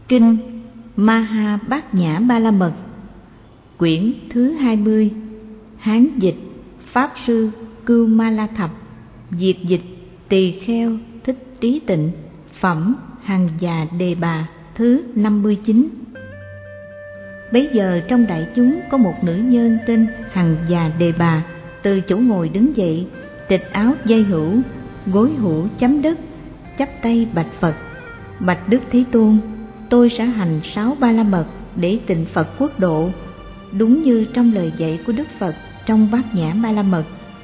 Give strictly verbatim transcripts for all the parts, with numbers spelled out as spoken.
Kinh Maha Bát Nhã Ba La Mật, quyển thứ hai mươi, Hán dịch Pháp sư Cưu Ma La Thập, Việt dịch Tỳ Kheo Thích Trí Tịnh, phẩm Hằng Già Đề Bà thứ năm mươi chín. Bấy giờ trong đại chúng có một nữ nhân tên Hằng Già Đề Bà, từ chỗ ngồi đứng dậy, trịch áo dây hữu, gối hữu chấm đất, chắp tay bạch Phật: Bạch Đức Thế Tôn, tôi sẽ hành sáu ba la mật để tịnh Phật quốc độ, đúng như trong lời dạy của Đức Phật trong Bát Nhã Ba La Mật.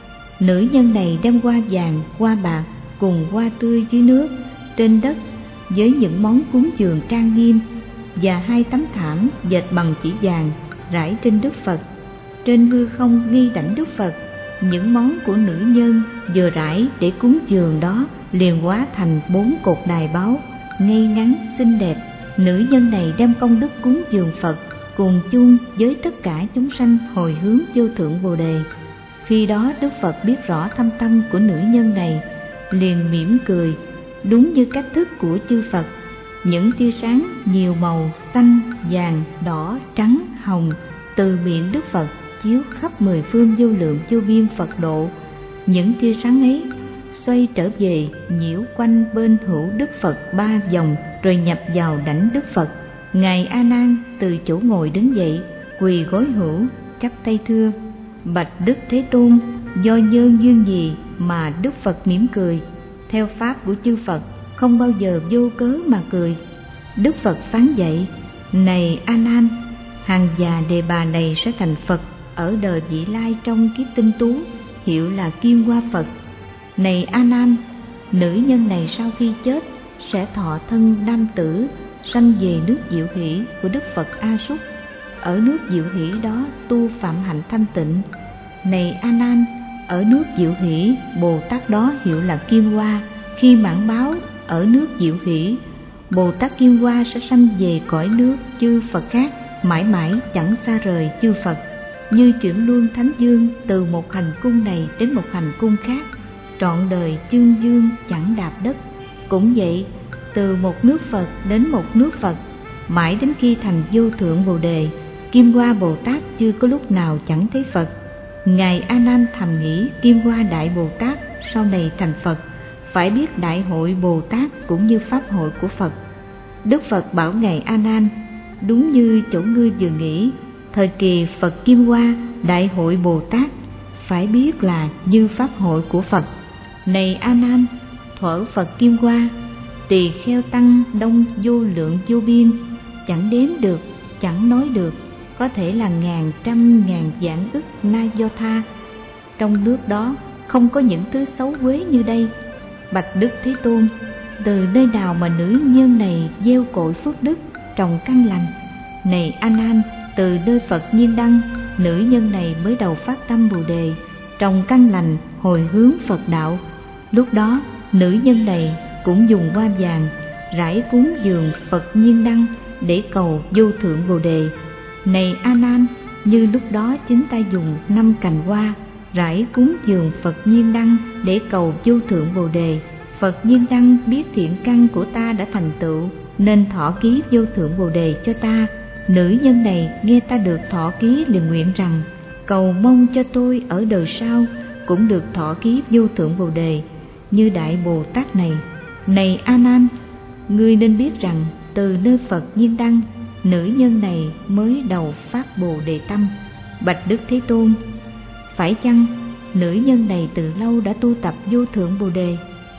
Nữ nhân này đem hoa vàng, hoa bạc cùng hoa tươi dưới nước, trên đất, với những món cúng dường trang nghiêm, và hai tấm thảm dệt bằng chỉ vàng rải trên Đức Phật. Trên hư không nghi đảnh Đức Phật, những món của nữ nhân vừa rải để cúng dường đó liền hóa thành bốn cột đài báu ngay ngắn xinh đẹp. Nữ nhân này đem công đức cúng dường Phật cùng chung với tất cả chúng sanh hồi hướng vô thượng Bồ Đề. Khi đó Đức Phật biết rõ thâm tâm của nữ nhân này, liền mỉm cười, đúng như cách thức của chư Phật. Những tia sáng nhiều màu xanh, vàng, đỏ, trắng, hồng từ miệng Đức Phật chiếu khắp mười phương vô lượng vô biên Phật độ. Những tia sáng ấy xoay trở về nhiễu quanh bên hữu Đức Phật ba vòng, rồi nhập vào đảnh Đức Phật. Ngài A Nan từ chỗ ngồi đứng dậy, quỳ gối hữu, chắp tay thưa: Bạch Đức Thế Tôn, do nhân duyên gì mà Đức Phật mỉm cười? Theo pháp của chư Phật, không bao giờ vô cớ mà cười. Đức Phật phán dạy: Này A Nan, Hằng Già Đề Bà này sẽ thành Phật ở đời vị lai trong kiếp tinh tú, hiệu là Kim Hoa Phật. Này A Nan, nữ nhân này sau khi chết sẽ thọ thân nam tử, sanh về nước Diệu Hỷ của Đức Phật A Súc. Ở nước Diệu Hỷ đó tu phạm hạnh thanh tịnh. Này A Nan, ở nước Diệu Hỷ, Bồ Tát đó hiệu là Kim Hoa. Khi mãn báo ở nước Diệu Hỷ, Bồ Tát Kim Hoa sẽ sanh về cõi nước chư Phật khác, mãi mãi chẳng xa rời chư Phật, như chuyển luân thánh dương từ một hành cung này đến một hành cung khác, trọn đời chương dương chẳng đạp đất. Cũng vậy, từ một nước Phật đến một nước Phật, mãi đến khi thành vô thượng Bồ Đề, Kim Hoa Bồ Tát chưa có lúc nào chẳng thấy Phật. Ngài A Nan thầm nghĩ Kim Hoa Đại Bồ Tát sau này thành Phật, phải biết Đại hội Bồ Tát cũng như Pháp hội của Phật. Đức Phật bảo Ngài A Nan: Đúng như chỗ ngươi vừa nghĩ, thời kỳ Phật Kim Hoa Đại hội Bồ Tát phải biết là như Pháp hội của Phật. Này A Nan, thuở Phật Kim Hoa, tỳ kheo tăng đông vô lượng vô biên, chẳng đếm được, chẳng nói được, có thể là ngàn trăm ngàn vạn ức na do tha. Trong nước đó không có những thứ xấu quế như đây. Bạch Đức Thế Tôn, từ nơi nào mà nữ nhân này gieo cội phước đức, trồng căn lành? Này A Nan, từ nơi Phật Nhiên Đăng, nữ nhân này mới đầu phát tâm Bồ Đề, trồng căn lành, hồi hướng Phật đạo. Lúc đó nữ nhân này cũng dùng hoa vàng rải cúng dường Phật Nhiên Đăng để cầu vô thượng Bồ Đề. Này A Nan, như lúc đó chúng ta dùng năm cành hoa rải cúng dường Phật Nhiên Đăng để cầu vô thượng Bồ Đề. Phật Nhiên Đăng biết thiện căn của ta đã thành tựu, nên thọ ký vô thượng Bồ Đề cho ta. Nữ nhân này nghe ta được thọ ký liền nguyện rằng: Cầu mong cho tôi ở đời sau cũng được thọ ký vô thượng Bồ Đề như Đại Bồ Tát này. Này A Nan, ngươi nên biết rằng từ nơi Phật Nhiên Đăng, nữ nhân này mới đầu phát Bồ Đề tâm. Bạch Đức Thế Tôn, phải chăng nữ nhân này từ lâu đã tu tập vô thượng Bồ Đề?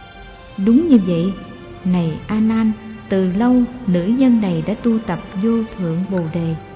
Đúng như vậy. Này A Nan, từ lâu nữ nhân này đã tu tập vô thượng Bồ Đề.